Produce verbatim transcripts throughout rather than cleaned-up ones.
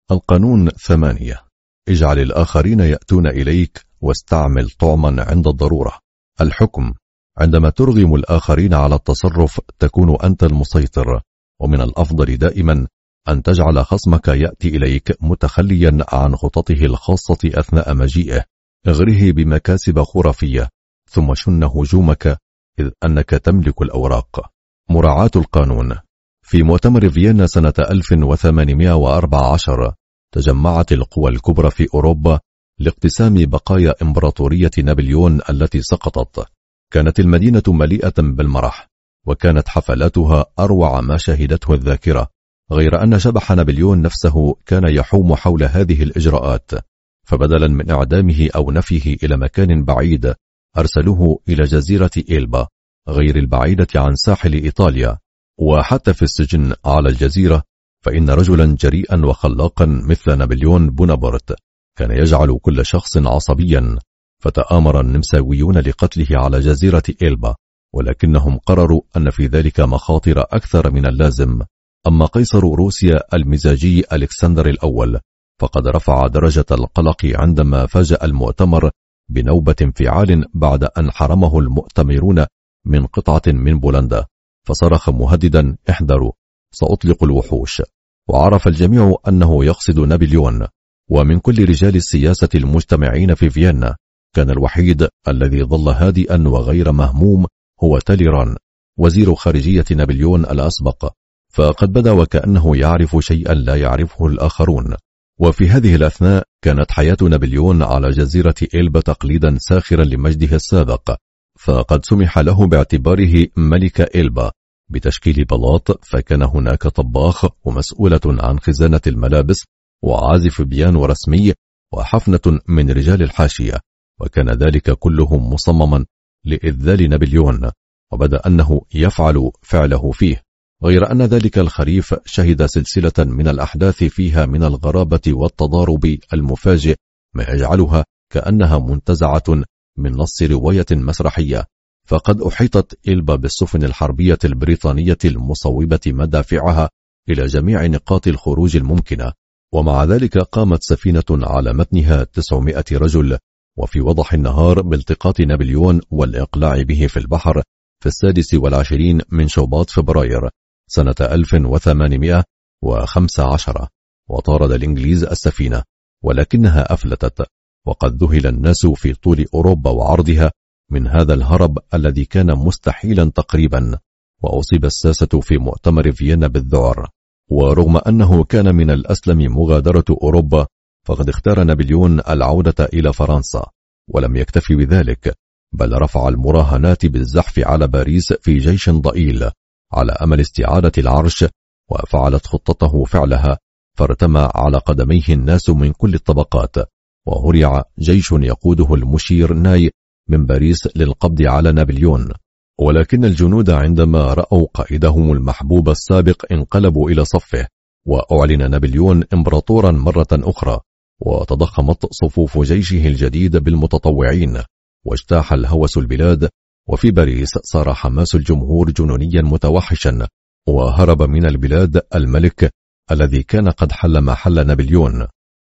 القانون ثمانية: اجعل الآخرين يأتون إليك واستعمل طعما عند الضرورة. الحكم: عندما ترغم الآخرين على التصرف تكون أنت المسيطر، ومن الأفضل دائما أن تجعل خصمك يأتي إليك متخليا عن خططه الخاصة أثناء مجيئه. اغره بمكاسب خرافية ثم شن هجومك إذ أنك تملك الأوراق. مراعاة القانون. في مؤتمر فيينا سنة ألف وثمانمائة وأربعة عشر تجمعت القوى الكبرى في أوروبا لاقتسام بقايا إمبراطورية نابليون التي سقطت. كانت المدينة مليئة بالمرح، وكانت حفلاتها أروع ما شهدته الذاكرة، غير أن شبح نابليون نفسه كان يحوم حول هذه الإجراءات، فبدلا من إعدامه أو نفيه إلى مكان بعيد أرسلوه إلى جزيرة إلبا غير البعيدة عن ساحل إيطاليا. وحتى في السجن على الجزيرة فإن رجلا جريئا وخلاقا مثل نابليون بونابرت كان يجعل كل شخص عصبيا، فتآمر النمساويون لقتله على جزيرة إلبا، ولكنهم قرروا أن في ذلك مخاطر أكثر من اللازم. أما قيصر روسيا المزاجي ألكسندر الأول فقد رفع درجة القلق عندما فاجأ المؤتمر بنوبة انفعال بعد أن حرمه المؤتمرون من قطعة من بولندا، فصرخ مهددا: احذروا سأطلق الوحوش. وعرف الجميع أنه يقصد نابليون. ومن كل رجال السياسة المجتمعين في فيينا كان الوحيد الذي ظل هادئا وغير مهموم هو تاليران وزير خارجية نابليون الأسبق، فقد بدا وكأنه يعرف شيئا لا يعرفه الآخرون. وفي هذه الأثناء كانت حياة نابليون على جزيرة إلبا تقليدا ساخرا لمجده السابق، فقد سمح له باعتباره ملك إلبا بتشكيل بلاط، فكان هناك طباخ ومسؤولة عن خزانة الملابس وعازف بيانو رسمي وحفنة من رجال الحاشية، وكان ذلك كله مصمما لإذلال نابليون، وبدأ أنه يفعل فعله فيه، غير أن ذلك الخريف شهد سلسلة من الأحداث فيها من الغرابة والتضارب المفاجئ ما يجعلها كأنها منتزعة من نص رواية مسرحية. فقد أحيطت إلبا بالسفن الحربية البريطانية المصوبة مدافعها إلى جميع نقاط الخروج الممكنة، ومع ذلك قامت سفينة على متنها تسعمائة رجل وفي وضح النهار بالتقاط نابليون والإقلاع به في البحر في السادس والعشرين من شباط فبراير سنة ألف وثمانمائة وخمسة عشر، وطارد الإنجليز السفينة ولكنها أفلتت. وقد ذهل الناس في طول أوروبا وعرضها من هذا الهرب الذي كان مستحيلا تقريبا، وأصيب الساسة في مؤتمر فيينا بالذعر. ورغم أنه كان من الأسلم مغادرة أوروبا فقد اختار نابليون العودة إلى فرنسا، ولم يكتفي بذلك بل رفع المراهنات بالزحف على باريس في جيش ضئيل على أمل استعادة العرش، وفعلت خطته فعلها، فارتمى على قدميه الناس من كل الطبقات، وهرع جيش يقوده المشير ناي من باريس للقبض على نابليون. ولكن الجنود عندما رأوا قائدهم المحبوب السابق انقلبوا إلى صفه، وأعلن نابليون إمبراطورا مرة أخرى، وتضخمت صفوف جيشه الجديد بالمتطوعين، واجتاح الهوس البلاد. وفي باريس صار حماس الجمهور جنونيا متوحشا، وهرب من البلاد الملك الذي كان قد حل محل نابليون.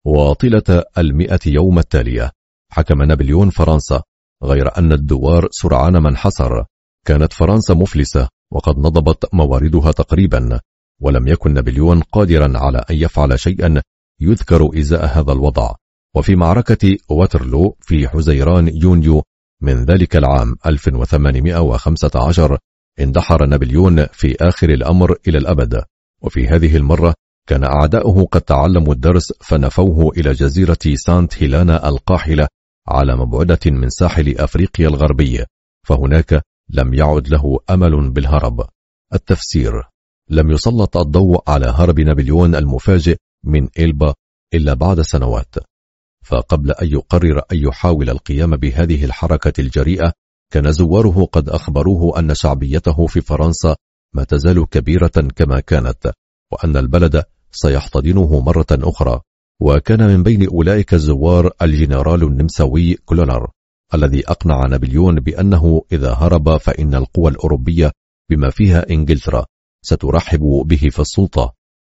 وطيلة المئة يوم التالية حكم نابليون فرنسا، غير أن الدوار سرعان ما انحسر. كانت فرنسا مفلسة وقد نضبت مواردها تقريبا، ولم يكن نابليون قادرا على أن يفعل شيئا يذكر إزاء هذا الوضع. وفي معركة واترلو في حزيران يونيو من ذلك العام ألف وثمانمائة وخمسة عشر اندحر نابليون في آخر الأمر إلى الأبد. وفي هذه المرة كان أعداؤه قد تعلموا الدرس فنفوه إلى جزيرة سانت هيلانا القاحلة على مبعدة من ساحل أفريقيا الغربي، فهناك لم يعد له أمل بالهرب. التفسير: لم يسلط الضوء على هرب نابليون المفاجئ من إلبا إلا بعد سنوات، فقبل أن يقرر أن يحاول القيام بهذه الحركة الجريئة كان زواره قد أخبروه أن شعبيته في فرنسا ما تزال كبيرة كما كانت، وأن البلد سيحتضنه مرة أخرى. وكان من بين أولئك الزوار الجنرال النمساوي كلونر الذي أقنع نابليون بأنه إذا هرب فإن القوى الأوروبية بما فيها إنجلترا سترحب به في السلطة.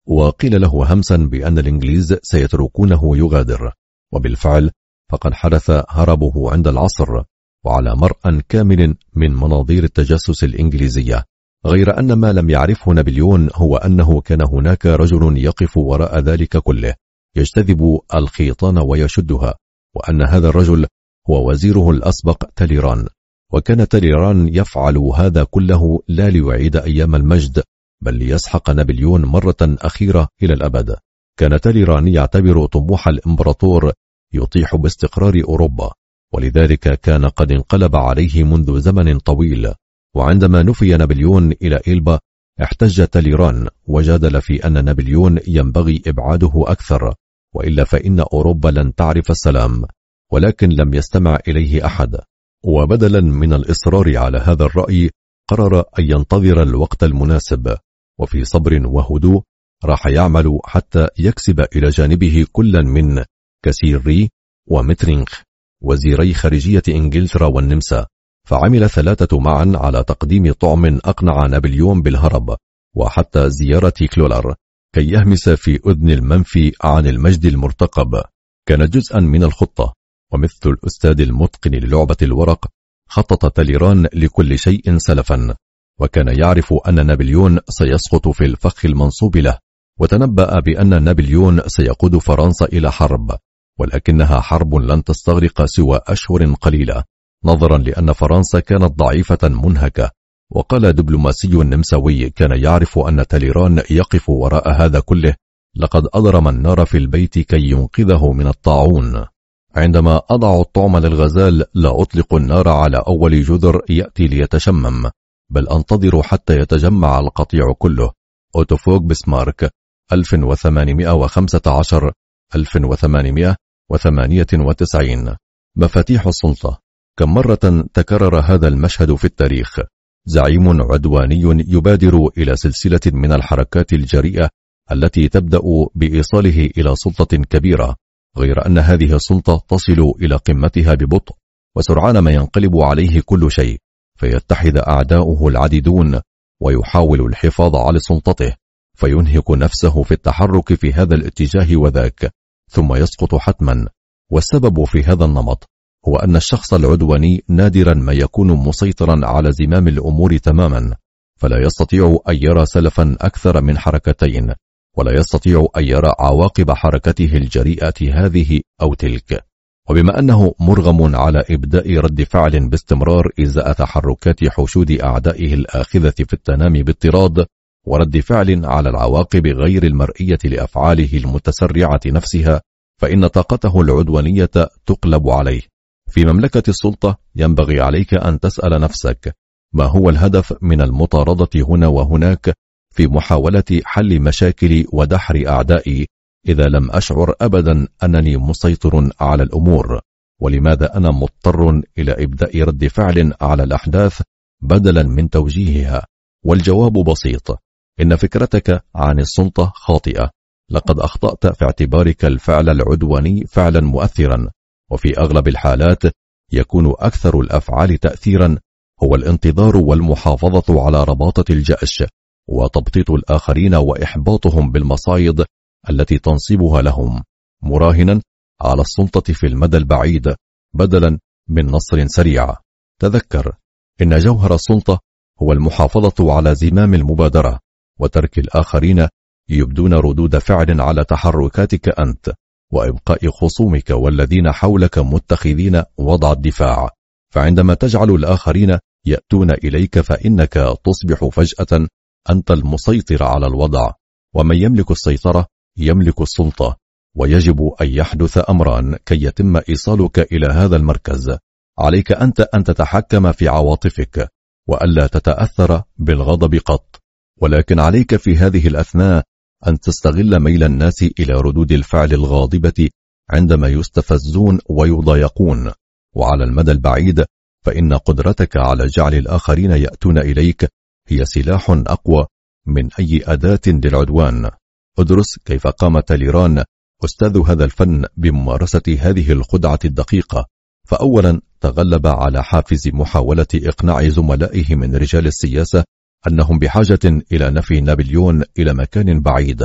وقيل له همسا بأن الإنجليز سيتركونه يغادر، وبالفعل فقد حدث هربه عند العصر وعلى مرأى كامل من مناظير التجسس الإنجليزية، غير أن ما لم يعرفه نابليون هو أنه كان هناك رجل يقف وراء ذلك كله يجتذب الخيطان ويشدها، وأن هذا الرجل هو وزيره الأسبق تاليران. وكان تاليران يفعل هذا كله لا ليعيد أيام المجد، بل ليسحق نابليون مرة أخيرة إلى الأبد. كان تاليران يعتبر طموح الإمبراطور يطيح باستقرار أوروبا، ولذلك كان قد انقلب عليه منذ زمن طويل. وعندما نفي نابليون إلى إلبا احتج تاليران وجادل في أن نابليون ينبغي إبعاده أكثر، وإلا فإن أوروبا لن تعرف السلام، ولكن لم يستمع إليه أحد. وبدلا من الإصرار على هذا الرأي قرر أن ينتظر الوقت المناسب، وفي صبر وهدوء راح يعمل حتى يكسب إلى جانبه كلا من كاسيري ومترينخ وزيري خارجية إنجلترا والنمسا. فعمل الثلاثة معا على تقديم طعم أقنع نابليون بالهرب، وحتى زيارة كلولر كي يهمس في أذن المنفي عن المجد المرتقب كانت جزءا من الخطة. ومثل الأستاذ المتقن للعبة الورق خطط تاليران لكل شيء سلفا، وكان يعرف أن نابليون سيسقط في الفخ المنصوب له، وتنبأ بأن نابليون سيقود فرنسا إلى حرب، ولكنها حرب لن تستغرق سوى أشهر قليلة، نظرا لأن فرنسا كانت ضعيفة منهكة. وقال دبلوماسي نمساوي كان يعرف أن تاليران يقف وراء هذا كله: لقد أضرم النار في البيت كي ينقذه من الطاعون. عندما أضع الطعم للغزال لا أطلق النار على أول جذر يأتي ليتشمم، بل أنتظر حتى يتجمع القطيع كله. أوتو فوغ بسمارك ألف وثمانمائة وخمسة عشر ألف وثمانمائة وثمانية وتسعين. مفاتيح السلطة. كم مرة تكرر هذا المشهد في التاريخ؟ زعيم عدواني يبادر إلى سلسلة من الحركات الجريئة التي تبدأ بإيصاله إلى سلطة كبيرة، غير أن هذه السلطة تصل إلى قمتها ببطء، وسرعان ما ينقلب عليه كل شيء، فيتحد أعداؤه العديدون ويحاول الحفاظ على سلطته، فينهك نفسه في التحرك في هذا الاتجاه وذاك، ثم يسقط حتما. والسبب في هذا النمط هو أن الشخص العدواني نادرا ما يكون مسيطرا على زمام الأمور تماما، فلا يستطيع أن يرى سلفا أكثر من حركتين، ولا يستطيع أن يرى عواقب حركته الجريئة هذه أو تلك. وبما أنه مرغم على إبداء رد فعل باستمرار إزاء تحركات حشود أعدائه الآخذة في التنامي باضطراد، ورد فعل على العواقب غير المرئية لأفعاله المتسرعة نفسها، فإن طاقته العدوانية تقلب عليه. في مملكة السلطة ينبغي عليك أن تسأل نفسك: ما هو الهدف من المطاردة هنا وهناك في محاولة حل مشاكل ودحر أعدائي إذا لم أشعر أبدا أنني مسيطر على الأمور؟ ولماذا أنا مضطر إلى إبداء رد فعل على الأحداث بدلا من توجيهها؟ والجواب بسيط: إن فكرتك عن السلطة خاطئة. لقد أخطأت في اعتبارك الفعل العدواني فعلا مؤثرا، وفي أغلب الحالات يكون أكثر الأفعال تأثيرا هو الانتظار والمحافظة على رباطة الجأش، وتبطيط الآخرين وإحباطهم بالمصايد التي تنصبها لهم، مراهنا على السلطة في المدى البعيد بدلا من نصر سريع. تذكر إن جوهر السلطة هو المحافظة على زمام المبادرة، وترك الآخرين يبدون ردود فعل على تحركاتك أنت، وإبقاء خصومك والذين حولك متخذين وضع الدفاع. فعندما تجعل الآخرين يأتون إليك فإنك تصبح فجأة أنت المسيطر على الوضع، ومن يملك السيطرة يملك السلطة. ويجب أن يحدث أمران كي يتم إيصالك إلى هذا المركز: عليك أنت أن تتحكم في عواطفك وألا تتأثر بالغضب قط، ولكن عليك في هذه الأثناء أن تستغل ميل الناس إلى ردود الفعل الغاضبة عندما يستفزون ويضايقون. وعلى المدى البعيد فإن قدرتك على جعل الآخرين يأتون إليك هي سلاح أقوى من أي أداة للعدوان. ادرس كيف قام تاليران أستاذ هذا الفن بممارسة هذه الخدعة الدقيقة. فأولا تغلب على حافز محاولة إقناع زملائه من رجال السياسة أنهم بحاجة إلى نفي نابليون إلى مكان بعيد،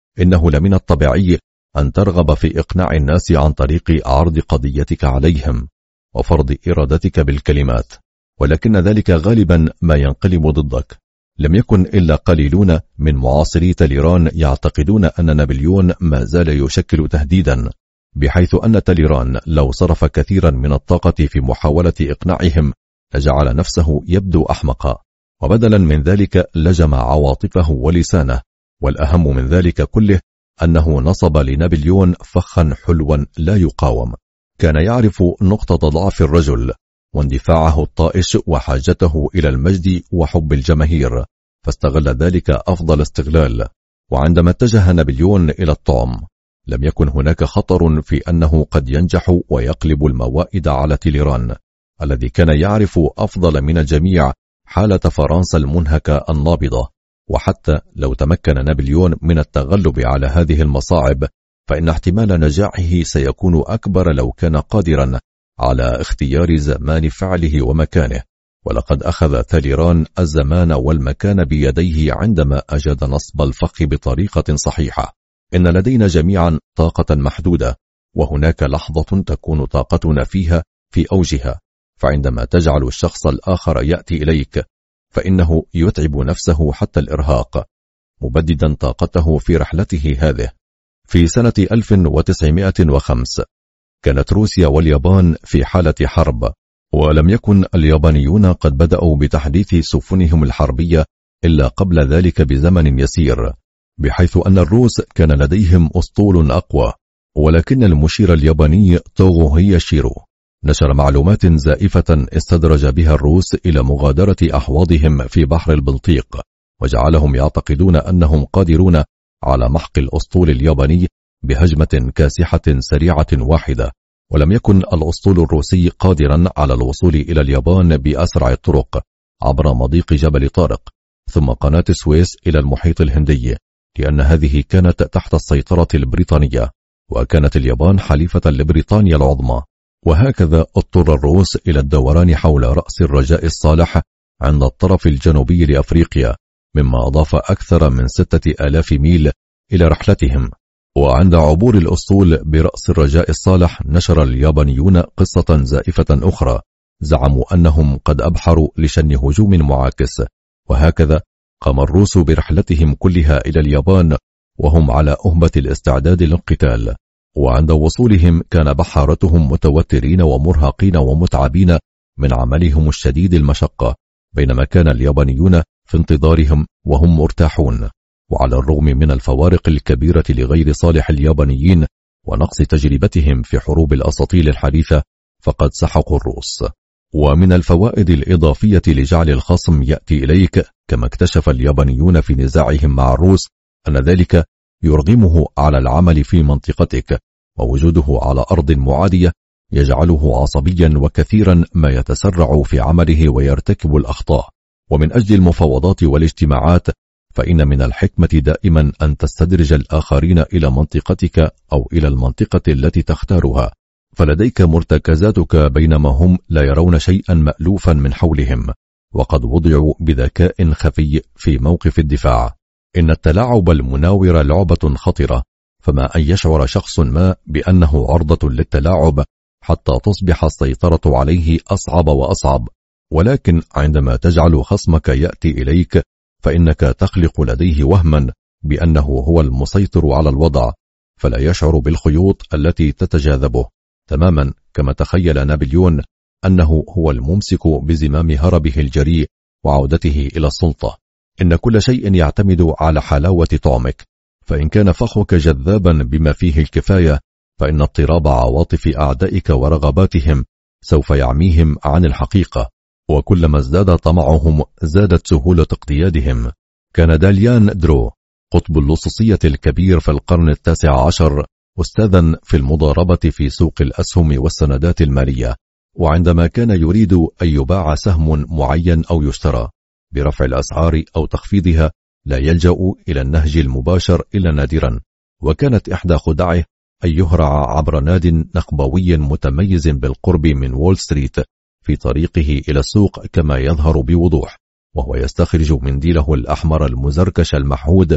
إنه لمن الطبيعي أن ترغب في إقناع الناس عن طريق عرض قضيتك عليهم وفرض إرادتك بالكلمات، ولكن ذلك غالبا ما ينقلب ضدك. لم يكن إلا قليلون من معاصري تاليران يعتقدون أن نابليون ما زال يشكل تهديدا، بحيث أن تاليران لو صرف كثيرا من الطاقة في محاولة إقناعهم لجعل نفسه يبدو أحمقا، وبدلا من ذلك لجم عواطفه ولسانه. والأهم من ذلك كله أنه نصب لنابليون فخا حلوا لا يقاوم. كان يعرف نقطة ضعف الرجل واندفاعه الطائش وحاجته إلى المجد وحب الجماهير، فاستغل ذلك أفضل استغلال. وعندما اتجه نابليون إلى الطعم لم يكن هناك خطر في أنه قد ينجح ويقلب الموائد على تاليران الذي كان يعرف أفضل من الجميع حالة فرنسا المنهكة النابضة. وحتى لو تمكن نابليون من التغلب على هذه المصاعب فإن احتمال نجاحه سيكون أكبر لو كان قادرا على اختيار زمان فعله ومكانه. ولقد أخذ تاليران الزمان والمكان بيديه عندما أجاد نصب الفخ بطريقة صحيحة. إن لدينا جميعا طاقة محدودة، وهناك لحظة تكون طاقتنا فيها في أوجها، فعندما تجعل الشخص الآخر يأتي إليك فإنه يتعب نفسه حتى الإرهاق مبددا طاقته في رحلته هذه. في سنة ألف وتسعمائة وخمسة كانت روسيا واليابان في حالة حرب، ولم يكن اليابانيون قد بدأوا بتحديث سفنهم الحربية إلا قبل ذلك بزمن يسير، بحيث أن الروس كان لديهم أسطول أقوى. ولكن المشير الياباني توغو هياشيرو نشر معلومات زائفة استدرج بها الروس إلى مغادرة أحواضهم في بحر البلطيق، وجعلهم يعتقدون أنهم قادرون على محق الأسطول الياباني بهجمة كاسحة سريعة واحدة. ولم يكن الأسطول الروسي قادرا على الوصول إلى اليابان بأسرع الطرق عبر مضيق جبل طارق ثم قناة السويس إلى المحيط الهندي، لأن هذه كانت تحت السيطرة البريطانية، وكانت اليابان حليفة لبريطانيا العظمى. وهكذا اضطر الروس إلى الدوران حول رأس الرجاء الصالح عند الطرف الجنوبي لأفريقيا، مما أضاف أكثر من ستة آلاف ميل إلى رحلتهم. وعند عبور الأسطول برأس الرجاء الصالح نشر اليابانيون قصة زائفة أخرى، زعموا أنهم قد أبحروا لشن هجوم معاكس. وهكذا قام الروس برحلتهم كلها إلى اليابان وهم على أهبة الاستعداد للقتال. وعند وصولهم كان بحارتهم متوترين ومرهقين ومتعبين من عملهم الشديد المشقة، بينما كان اليابانيون في انتظارهم وهم مرتاحون. وعلى الرغم من الفوارق الكبيرة لغير صالح اليابانيين ونقص تجربتهم في حروب الأساطيل الحديثة فقد سحقوا الروس. ومن الفوائد الإضافية لجعل الخصم يأتي إليك كما اكتشف اليابانيون في نزاعهم مع الروس أن ذلك يرغمه على العمل في منطقتك، ووجوده على أرض معادية يجعله عصبيا وكثيرا ما يتسرع في عمله ويرتكب الأخطاء. ومن أجل المفاوضات والاجتماعات فإن من الحكمة دائما أن تستدرج الآخرين إلى منطقتك أو إلى المنطقة التي تختارها، فلديك مرتكزاتك بينما هم لا يرون شيئا مألوفا من حولهم، وقد وضعوا بذكاء خفي في موقف الدفاع. إن التلاعب المناور لعبة خطرة، فما أن يشعر شخص ما بأنه عرضة للتلاعب حتى تصبح السيطرة عليه أصعب وأصعب، ولكن عندما تجعل خصمك يأتي إليك فإنك تخلق لديه وهما بأنه هو المسيطر على الوضع، فلا يشعر بالخيوط التي تتجاذبه، تماما كما تخيل نابليون أنه هو الممسك بزمام هربه الجريء وعودته إلى السلطة. إن كل شيء يعتمد على حلاوة طعمك، فإن كان فخك جذابا بما فيه الكفاية فإن اضطراب عواطف أعدائك ورغباتهم سوف يعميهم عن الحقيقة، وكلما ازداد طمعهم زادت سهولة اقتيادهم. كان داليان درو قطب اللصوصية الكبير في القرن التاسع عشر أستاذا في المضاربة في سوق الأسهم والسندات المالية، وعندما كان يريد أن يباع سهم معين أو يشترى برفع الأسعار أو تخفيضها لا يلجأ إلى النهج المباشر إلا نادرا، وكانت إحدى خدعه أن يهرع عبر ناد نخبوي متميز بالقرب من وول ستريت في طريقه إلى السوق كما يظهر بوضوح، وهو يستخرج منديله الأحمر المزركش المحهود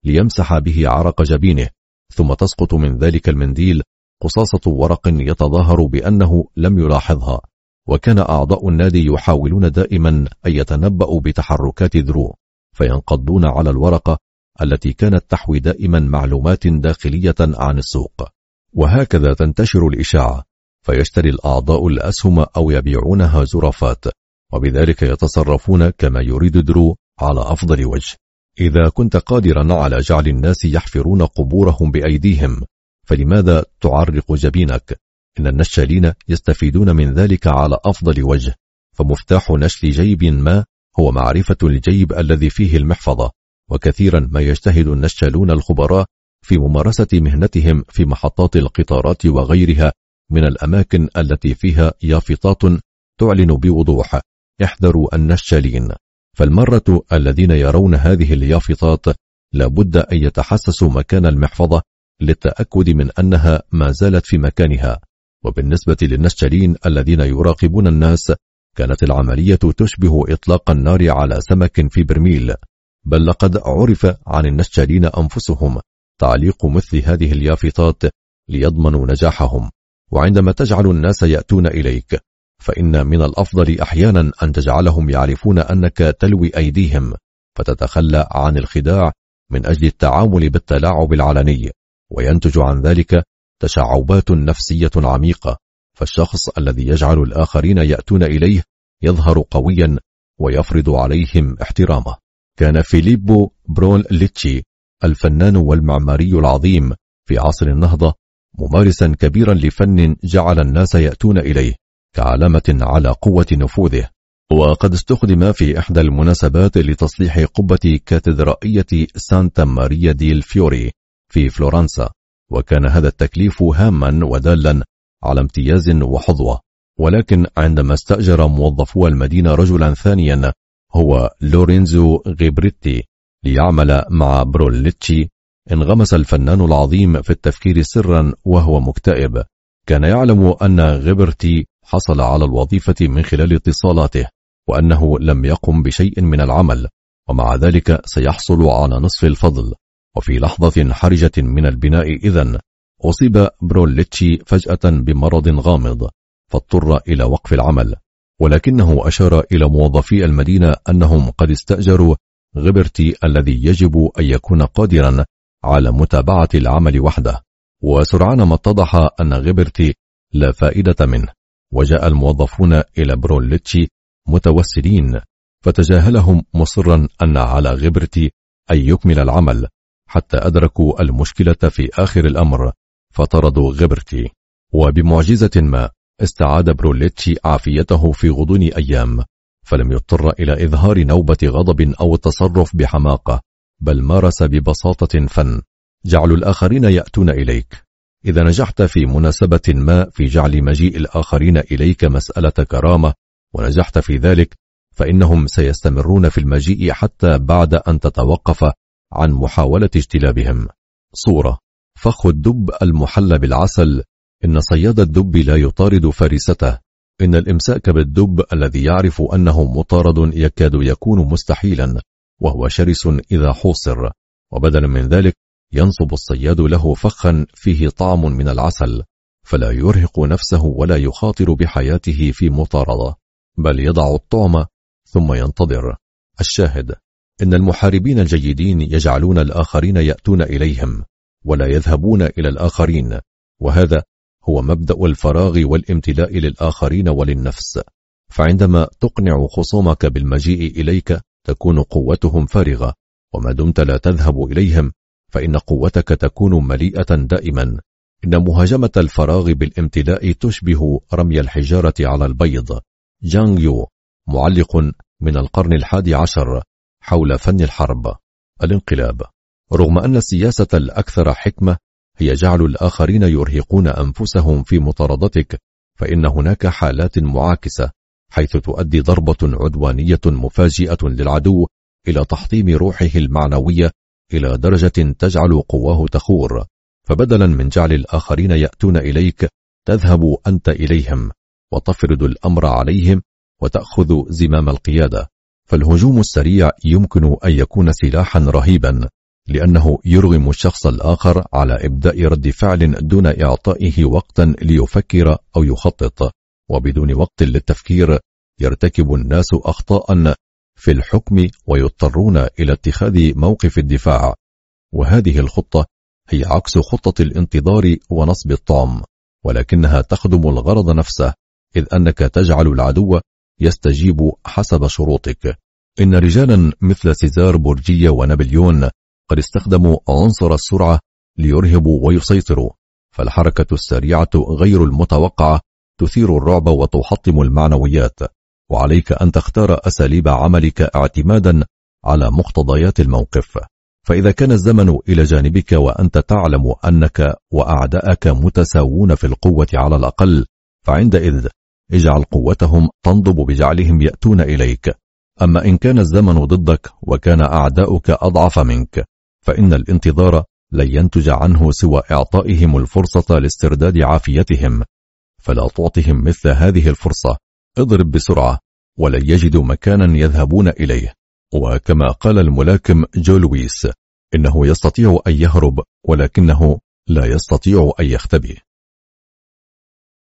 ليمسح به عرق جبينه، ثم تسقط من ذلك المنديل قصاصة ورق يتظاهر بأنه لم يلاحظها. وكان أعضاء النادي يحاولون دائما أن يتنبأوا بتحركات درو، فينقضون على الورقة التي كانت تحوي دائما معلومات داخلية عن السوق، وهكذا تنتشر الإشاعة، فيشتري الأعضاء الأسهم أو يبيعونها زرافات، وبذلك يتصرفون كما يريد درو على أفضل وجه. إذا كنت قادرا على جعل الناس يحفرون قبورهم بأيديهم، فلماذا تعرق جبينك؟ إن النشالين يستفيدون من ذلك على أفضل وجه، فمفتاح نشل جيب ما هو معرفة الجيب الذي فيه المحفظة. وكثيرا ما يجتهد النشالون الخبراء في ممارسة مهنتهم في محطات القطارات وغيرها من الأماكن التي فيها يافطات تعلن بوضوح: احذروا النشالين. فالمرة الذين يرون هذه اليافطات لابد أن يتحسسوا مكان المحفظة للتأكد من أنها ما زالت في مكانها. وبالنسبة للنشالين الذين يراقبون الناس، كانت العملية تشبه إطلاق النار على سمك في برميل، بل لقد عرف عن النشالين أنفسهم تعليق مثل هذه اليافطات ليضمنوا نجاحهم. وعندما تجعل الناس يأتون إليك، فإن من الأفضل أحيانا أن تجعلهم يعرفون أنك تلوي أيديهم، فتتخلى عن الخداع من أجل التعامل بالتلاعب العلني، وينتج عن ذلك تشعبات نفسية عميقة. فالشخص الذي يجعل الآخرين يأتون إليه يظهر قويا ويفرض عليهم احترامه. كان فيليبو برونليتشي الفنان والمعماري العظيم في عصر النهضة ممارسا كبيرا لفن جعل الناس يأتون إليه كعلامة على قوة نفوذه. وقد استخدم في إحدى المناسبات لتصليح قبة كاتدرائية سانتا ماريا دي الفيوري في فلورنسا، وكان هذا التكليف هاما ودالا على امتياز وحظوة. ولكن عندما استأجر موظفو المدينة رجلا ثانيا هو لورينزو غيبريتي ليعمل مع برونليتشي، انغمس الفنان العظيم في التفكير سرا وهو مكتئب. كان يعلم أن غيبرتي حصل على الوظيفة من خلال اتصالاته، وأنه لم يقم بشيء من العمل، ومع ذلك سيحصل على نصف الفضل. وفي لحظة حرجة من البناء إذن أصيب برونليتشي فجأة بمرض غامض، فاضطر إلى وقف العمل. ولكنه أشار إلى موظفي المدينة أنهم قد استأجروا غيبرتي الذي يجب أن يكون قادرا على متابعة العمل وحده. وسرعان ما اتضح أن غيبرتي لا فائدة منه، وجاء الموظفون إلى برونليتشي متوسلين، فتجاهلهم مصرا أن على غيبرتي أن يكمل العمل، حتى أدركوا المشكلة في آخر الأمر فطردوا غيبرتي. وبمعجزة ما استعاد برونليتشي عافيته في غضون أيام، فلم يضطر إلى إظهار نوبة غضب أو التصرف بحماقة، بل مارس ببساطة فن جعل الآخرين يأتون إليك. إذا نجحت في مناسبة ما في جعل مجيء الآخرين إليك مسألة كرامة ونجحت في ذلك، فإنهم سيستمرون في المجيء حتى بعد أن تتوقف عن محاولة اجتلابهم. صورة: فخ الدب المحلى بالعسل. إن صياد الدب لا يطارد فريسته. إن الإمساك بالدب الذي يعرف أنه مطارد يكاد يكون مستحيلا، وهو شرس إذا حوصر. وبدلا من ذلك ينصب الصياد له فخا فيه طعم من العسل، فلا يرهق نفسه ولا يخاطر بحياته في مطاردة، بل يضع الطعم ثم ينتظر. الشاهد: إن المحاربين الجيدين يجعلون الآخرين يأتون إليهم ولا يذهبون إلى الآخرين، وهذا هو مبدأ الفراغ والامتلاء للآخرين وللنفس. فعندما تقنع خصومك بالمجيء إليك تكون قوتهم فارغة، وما دمت لا تذهب إليهم فإن قوتك تكون مليئة دائما. إن مهاجمة الفراغ بالامتلاء تشبه رمي الحجارة على البيض. جانغ يو، معلق من القرن الحادي عشر حول فن الحرب. الانقلاب. رغم أن السياسة الأكثر حكمة هي جعل الآخرين يرهقون أنفسهم في مطاردتك، فإن هناك حالات معاكسة حيث تؤدي ضربة عدوانية مفاجئة للعدو إلى تحطيم روحه المعنوية إلى درجة تجعل قواه تخور، فبدلا من جعل الآخرين يأتون إليك تذهب أنت إليهم وتفرض الأمر عليهم وتأخذ زمام القيادة. فالهجوم السريع يمكن أن يكون سلاحا رهيبا، لأنه يرغم الشخص الآخر على إبداء رد فعل دون إعطائه وقتا ليفكر أو يخطط، وبدون وقت للتفكير يرتكب الناس أخطاء في الحكم ويضطرون إلى اتخاذ موقف الدفاع. وهذه الخطة هي عكس خطة الانتظار ونصب الطعم، ولكنها تخدم الغرض نفسه، إذ أنك تجعل العدو يستجيب حسب شروطك. إن رجالا مثل سيزار بورجيا ونابليون قد استخدموا عنصر السرعة ليرهبوا ويسيطروا، فالحركة السريعة غير المتوقعة تثير الرعب وتحطم المعنويات، وعليك أن تختار أساليب عملك اعتمادا على مقتضيات الموقف. فإذا كان الزمن إلى جانبك وأنت تعلم أنك وأعداءك متساوون في القوة على الأقل، فعندئذ اجعل قوتهم تنضب بجعلهم يأتون إليك. أما إن كان الزمن ضدك وكان أعداؤك أضعف منك، فإن الانتظار لن ينتج عنه سوى إعطائهم الفرصة لاسترداد عافيتهم، فلا تعطهم مثل هذه الفرصة. اضرب بسرعة ولن يجدوا مكانا يذهبون إليه. وكما قال الملاكم جو لويس: إنه يستطيع أن يهرب ولكنه لا يستطيع أن يختبئ.